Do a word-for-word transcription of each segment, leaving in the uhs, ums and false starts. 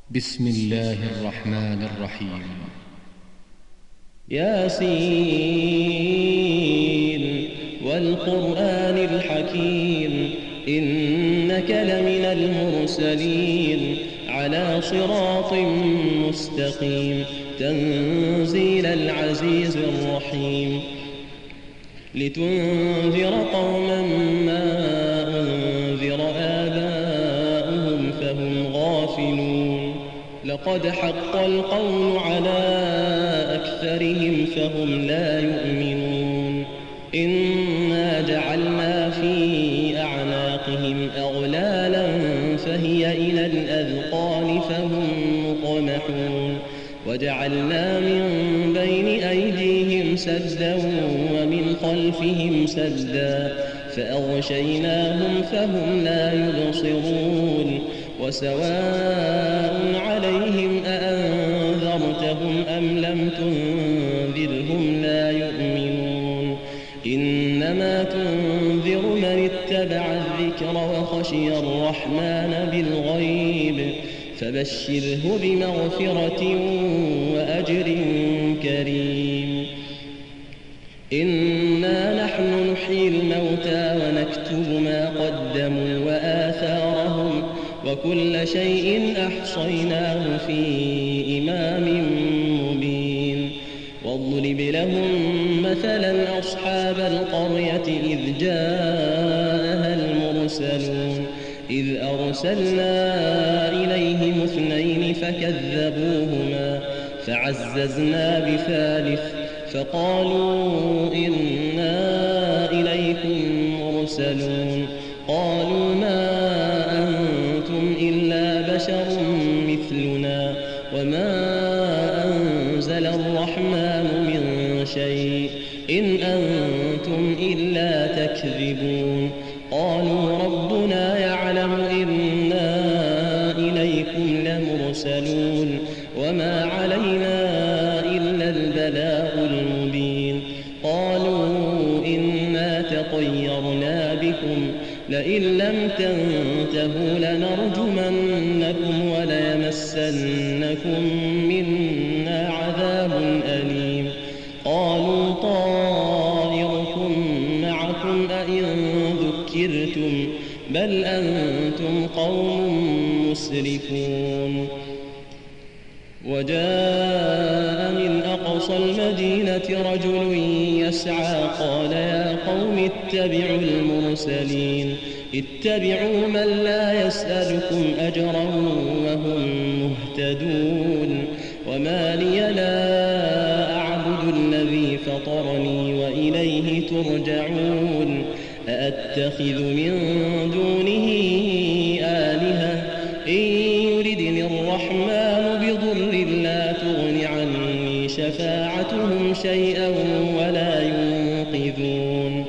بسم الله الرحمن الرحيم. ياسين والقرآن الحكيم إنك لمن المرسلين على صراط مستقيم تنزيل العزيز الرحيم لتنذر قوما ما أنذر آباؤهم فهم غافلون لقد حق القول على أكثرهم فهم لا يؤمنون إنا جعلنا في أعناقهم أغلالا فهي إلى الأذقان فهم مقمحون وجعلنا من بين أيديهم سدا ومن خلفهم سدا فأغشيناهم فهم لا يبصرون وسواء عليهم أأنذرتهم أم لم تنذرهم لا يؤمنون إنما تنذر من اتبع الذكر وخشي الرحمن بالغيب فبشره بمغفرة وأجر كريم إنا نحن نحيي الموتى ونكتب ما قدموا وآثارهم وكل شيء أحصيناه في إمام مبين واضرب لهم مثلا أصحاب القرية إذ جاءها المرسلون إذ أرسلنا إليهم اثنين فكذبوهما فعززنا بثالث فقالوا إنا إليكم مرسلون قالوا ما أنتم إلا بشر مثلنا وما أنزل الرحمن من شيء إن أنتم إلا تكذبون قالوا ربنا يعلم إنا إليكم لمرسلون وما علينا إلا البلاغ المبين قالوا إنا تطيرنا بكم لئن لم تنتهوا لنرجمنكم وليمسنكم منا عذاب أليم قالوا طائركم معكم أئن ذكرتم بل أنتم قوم مسرفون وجاء من أقصى المدينة رجل يسعى قال يا قوم اتبعوا المرسلين اتبعوا من لا يسألكم أجرا وهم مهتدون وما لي لا أعبد الذي فطرني وإليه ترجعون أأتخذ من دونه آلهة إن يردني الرحمن بضر لا تغن عني شفاعتهم شيئا ولا ينقذون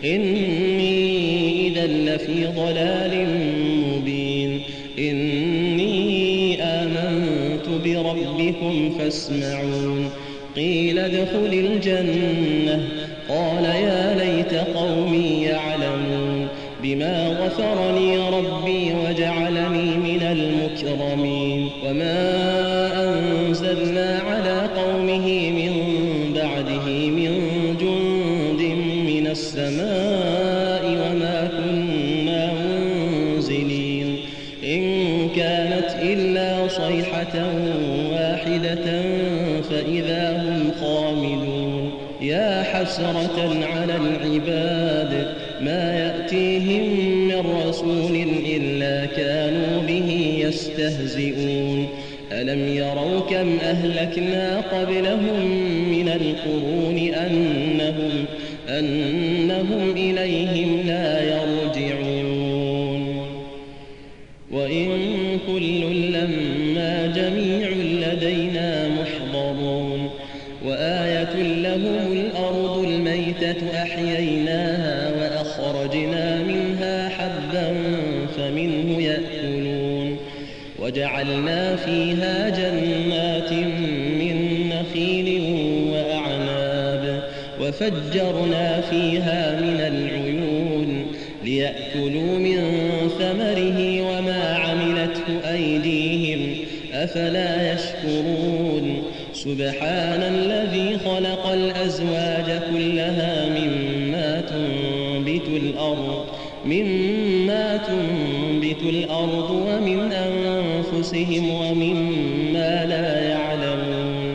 إني إذا لفي ضلال مبين إني آمنت بربكم فاسمعون قيل ادخل الجنة قال يا ليت قومي يعلمون بما غفرني ربي وجعلني من المكرمين وما أنزلنا على قومه من بعده من جند من السماء وما كنا منزلين إن كانت إلا صيحة واحدة فإذا هم خامدون يا حسرة على العباد ما يأتيهم من رسول إلا كانوا به يستهزئون ألم يروا كم أهلكنا قبلهم من القرون أنهم, أنهم إليهم لا يرجعون وإن كل لما جميع لدينا محضرون وآية لهم الأرض الميتة أحييناها وأخرجنا منها حبا فمنه يأكلون وجعلنا فيها جنات من نخيل وأعناب وفجرنا فيها من العيون ليأكلوا من ثمره وما عملته أيديهم أفلا يشكرون سبحان الذي خلق الأزواج كلها مما تنبت الأرض مما تنبت الأرض ومن أنفسهم ومما لا يعلمون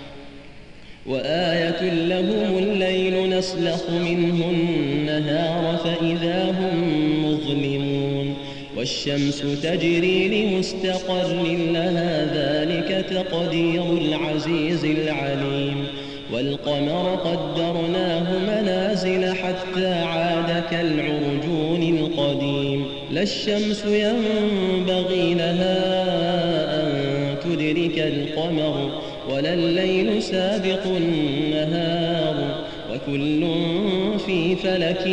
وآية لهم الليل نسلخ منه النهار فإذا هم مظلمون والشمس تجري لمستقر لها ذلك تقدير العزيز العليم والقمر قدرناه منازل حتى عاد كالعرجون القديم لا الشمس ينبغي لها أن تدرك القمر ولا الليل سابق النهار وكل في فلك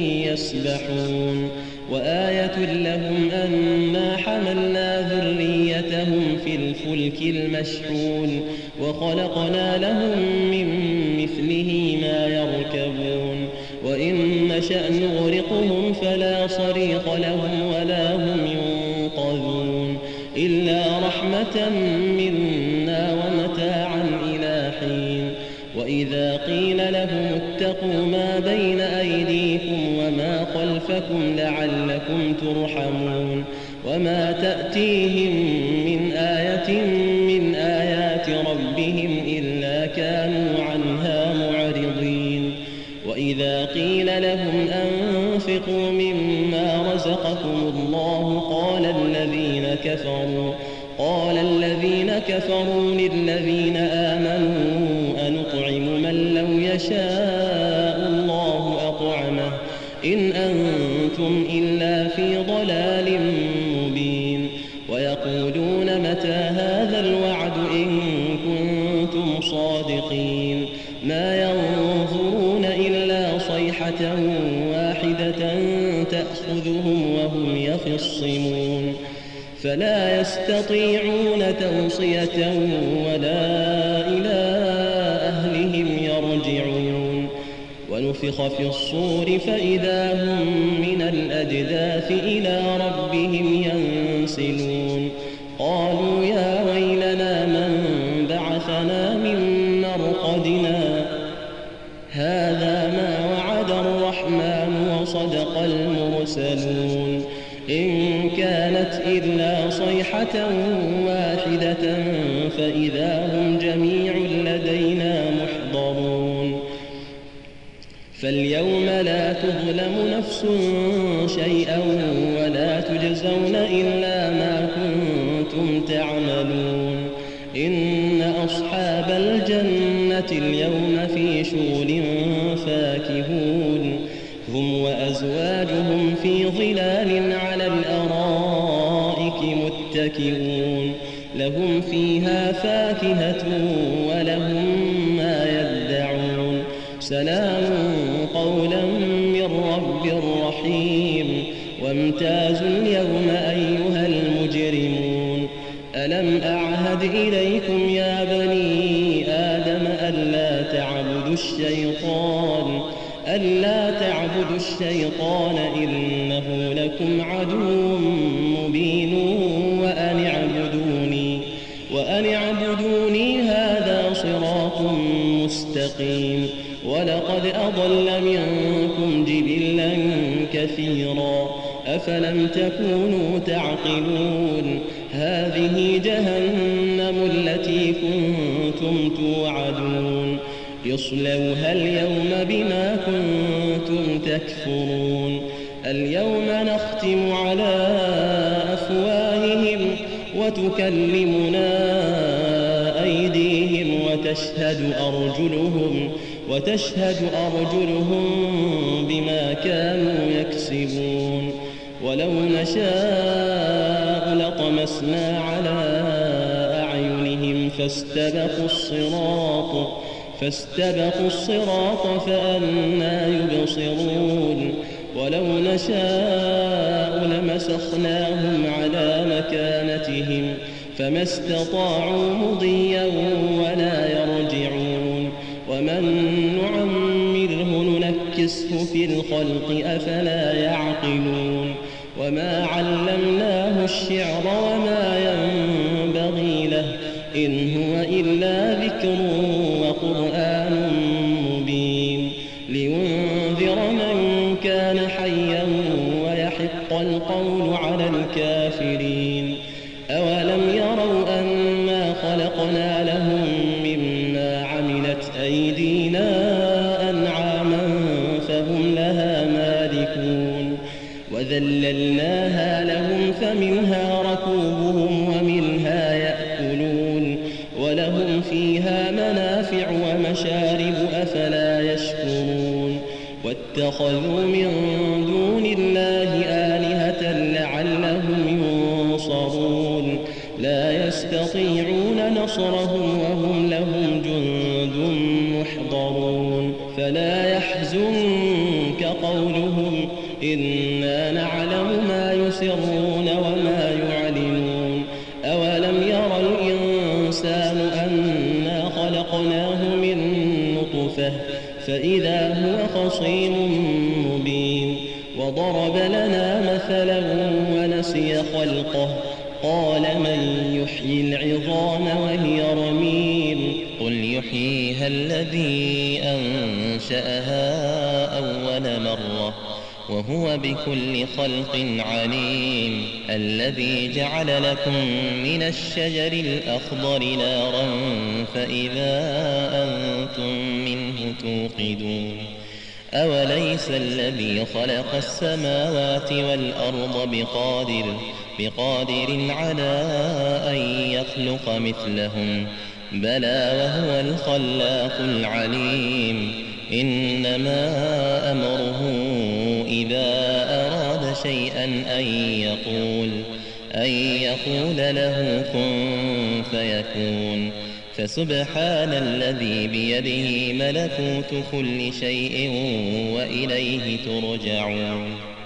يسبحون وآية لهم أنا حملنا ذريتهم في الفلك المشحون وخلقنا لهم من مثله ما يركبون وإن نشأ نغرقهم فلا صريخ لهم ولا هم ينقذون إلا رحمة منا ومتاعا إلى حين وإذا قيل لهم اتقوا ما بين أيديكم وما خلفكم لعلكم ترحمون وما تأتيهم من آية من آيات ربهم إلا كانوا عنها معرضين وإذا قيل لهم أنفقوا مما رزقكم الله قال الذين كفروا قال الذين كفروا للذين آمنوا أنطعم من لو يشاء الله أطعمه إن أنتم إلا في ضلال مبين ويقولون متى هذا الوعد إن كنتم صادقين ما ينظرون إلا صيحة واحدة تأخذهم وهم يخصمون فلا يستطيعون توصية ولا إلى أهلهم يرجعون ونفخ في الصور فإذا هم من الأجداث إلى ربهم ينسلون قالوا يا ويلنا من بعثنا من مرقدنا هذا ما وعد الرحمن وصدق المرسلون إن كانت إلا صيحة واحدة فإذا هم جميع لدينا محضرون فاليوم لا تظلم نفس شيئا ولا تجزون إلا ما كنتم تعملون إن أصحاب الجنة اليوم في شغل فاكهون هم وأزواجهم في ظلال على الأرائك متكئون لهم فيها فاكهة ولهم ما يدعون سلام قولا من رب رحيم وامتازوا اليوم أيها المجرمون ألم أعهد إليكم يا بني آدم ألا تعبدوا الشيطان ألا تعبدوا الشيطان إنه لكم عدو مبين وأن اعبدوني وأن اعبدوني هذا صراط مستقيم ولقد أضل منكم جبلا كثيرا أفلم تكونوا تعقلون هذه جهنم التي كنتم توعدون اصلوها اليوم بما كنتم تكفرون اليوم نختم على أفواههم وتكلمنا أيديهم وتشهد أرجلهم وتشهد أرجلهم بما كانوا يكسبون ولو نشاء لطمسنا على أعينهم فاستبقوا الصراط فاستبقوا الصراط فأنى يبصرون ولو نشاء لمسخناهم على مكانتهم فما استطاعوا مضيا ولا يرجعون ومن نعمره ننكسه في الخلق أفلا يعقلون وما علمناه الشعر وما ينبغي له إن هو إلا ذكر وقرآن مبين لينذر من كان حيا ويحق القول على الكافرين أولم يروا أنا خلقنا لهم مما عملت أيدينا أنعاما فهم لها مالكون وذللناها لهم فمنها ركوبهم ومنها يأكلون ولهم فيها منافع ومشارب أفلا يشكرون واتخذوا من دون الله آلهة لعلهم ينصرون لا يستطيعون نصرهم وهم لهم جند محضرون فلا يحزنك قولهم إنا نعلم ما يسرون وما يعلنون أولم ير الإنسان أنا خلقناه من نطفة فإذا هو خصيم مبين وضرب لنا مثلا ونسي خلقه قال من يحيي العظام وهي رميم قل يحييها الذي أنشأها أول مرة وهو بكل خلق عليم الذي جعل لكم من الشجر الأخضر نارا فإذا أنتم منه توقدون أوليس الذي خلق السماوات والأرض بقادر بقادر على أن يخلق مثلهم بلى وهو الخلاق العليم إنما أمره إذا أراد شيئا أن يقول أن يقول له كن فيكون فسبحان الذي بيده ملكوت كل شيء وإليه ترجعون